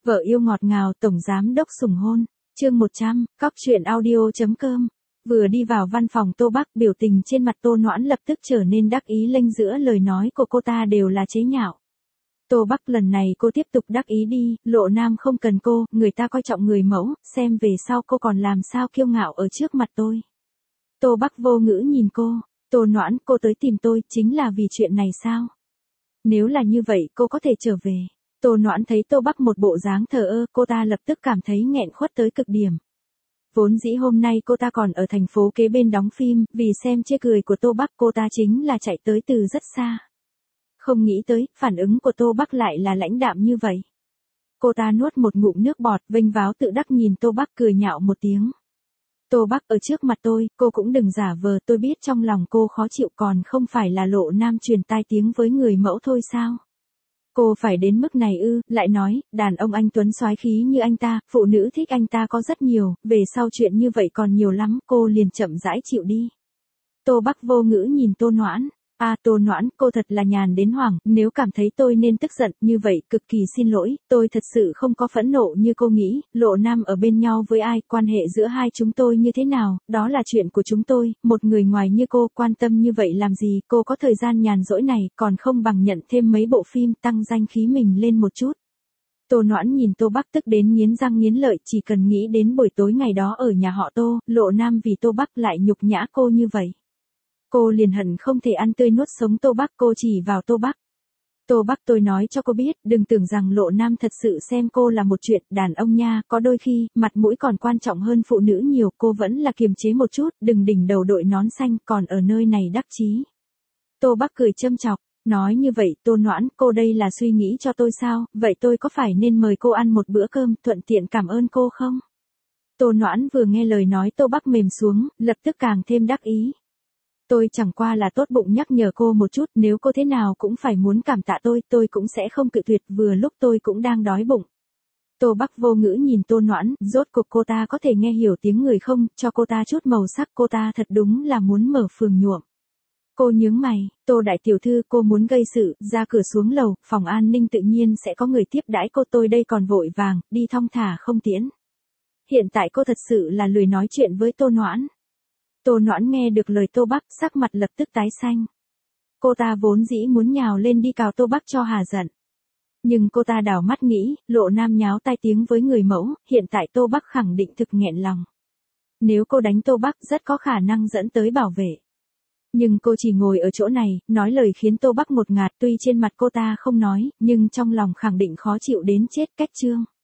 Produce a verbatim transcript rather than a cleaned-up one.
Vợ yêu ngọt ngào tổng giám đốc sủng hôn. Chương một trăm, cóc truyện audio.com. Vừa đi vào văn phòng Tô Bắc, biểu tình trên mặt Tô Noãn lập tức trở nên đắc ý, lênh giữa lời nói của cô ta đều là chế nhạo. Tô Bắc, lần này cô tiếp tục đắc ý đi, Lộ Nam không cần cô, người ta coi trọng người mẫu, xem về sau cô còn làm sao kiêu ngạo ở trước mặt tôi. Tô Bắc vô ngữ nhìn cô. Tô Noãn, cô tới tìm tôi chính là vì chuyện này sao? Nếu là như vậy cô có thể trở về. Tô Noãn thấy Tô Bắc một bộ dáng thờ ơ, cô ta lập tức cảm thấy nghẹn khuất tới cực điểm. Vốn dĩ hôm nay cô ta còn ở thành phố kế bên đóng phim, vì xem chê cười của Tô Bắc cô ta chính là chạy tới từ rất xa. Không nghĩ tới, phản ứng của Tô Bắc lại là lãnh đạm như vậy. Cô ta nuốt một ngụm nước bọt, vênh váo tự đắc nhìn Tô Bắc cười nhạo một tiếng. Tô Bắc, ở trước mặt tôi, cô cũng đừng giả vờ, tôi biết trong lòng cô khó chịu, còn không phải là Lộ Nam truyền tai tiếng với người mẫu thôi sao? Cô phải đến mức này ư? Lại nói, đàn ông anh tuấn soái khí như anh ta, phụ nữ thích anh ta có rất nhiều, về sau chuyện như vậy còn nhiều lắm, cô liền chậm rãi chịu đi. Tô Bắc vô ngữ nhìn Tô Noãn. À, Tô Noãn, cô thật là nhàn đến hoảng, nếu cảm thấy tôi nên tức giận như vậy, cực kỳ xin lỗi, tôi thật sự không có phẫn nộ như cô nghĩ, Lộ Nam ở bên nhau với ai, quan hệ giữa hai chúng tôi như thế nào, đó là chuyện của chúng tôi, một người ngoài như cô quan tâm như vậy làm gì, cô có thời gian nhàn rỗi này, còn không bằng nhận thêm mấy bộ phim tăng danh khí mình lên một chút. Tô Noãn nhìn Tô Bắc tức đến nghiến răng nghiến lợi, chỉ cần nghĩ đến buổi tối ngày đó ở nhà họ Tô, Lộ Nam vì Tô Bắc lại nhục nhã cô như vậy. Cô liền hận không thể ăn tươi nuốt sống Tô Bắc, cô chỉ vào Tô Bắc. Tô Bắc, tôi nói cho cô biết, đừng tưởng rằng Lộ Nam thật sự xem cô là một chuyện đàn ông nha, có đôi khi, mặt mũi còn quan trọng hơn phụ nữ nhiều, cô vẫn là kiềm chế một chút, đừng đỉnh đầu đội nón xanh, còn ở nơi này đắc chí. Tô Bắc cười châm chọc, nói như vậy, Tô Noãn, cô đây là suy nghĩ cho tôi sao, vậy tôi có phải nên mời cô ăn một bữa cơm, thuận tiện cảm ơn cô không? Tô Noãn vừa nghe lời nói Tô Bắc mềm xuống, lập tức càng thêm đắc ý. Tôi chẳng qua là tốt bụng nhắc nhở cô một chút, nếu cô thế nào cũng phải muốn cảm tạ tôi, tôi cũng sẽ không cự tuyệt, vừa lúc tôi cũng đang đói bụng. Tô Bắc vô ngữ nhìn Tô Noãn, rốt cuộc cô ta có thể nghe hiểu tiếng người không, cho cô ta chút màu sắc, cô ta thật đúng là muốn mở phường nhuộm. Cô nhướng mày, Tô đại tiểu thư, cô muốn gây sự, ra cửa xuống lầu, phòng an ninh tự nhiên sẽ có người tiếp đãi cô, tôi đây còn vội vàng, đi thong thả không tiễn. Hiện tại cô thật sự là lười nói chuyện với Tô Noãn. Tô Noãn nghe được lời Tô Bắc, sắc mặt lập tức tái xanh. Cô ta vốn dĩ muốn nhào lên đi cào Tô Bắc cho hà giận. Nhưng cô ta đảo mắt nghĩ, Lộ Nam nháo tai tiếng với người mẫu, hiện tại Tô Bắc khẳng định thực nghẹn lòng. Nếu cô đánh Tô Bắc rất có khả năng dẫn tới bảo vệ. Nhưng cô chỉ ngồi ở chỗ này, nói lời khiến Tô Bắc ngột ngạt, tuy trên mặt cô ta không nói, nhưng trong lòng khẳng định khó chịu đến chết, cách chương.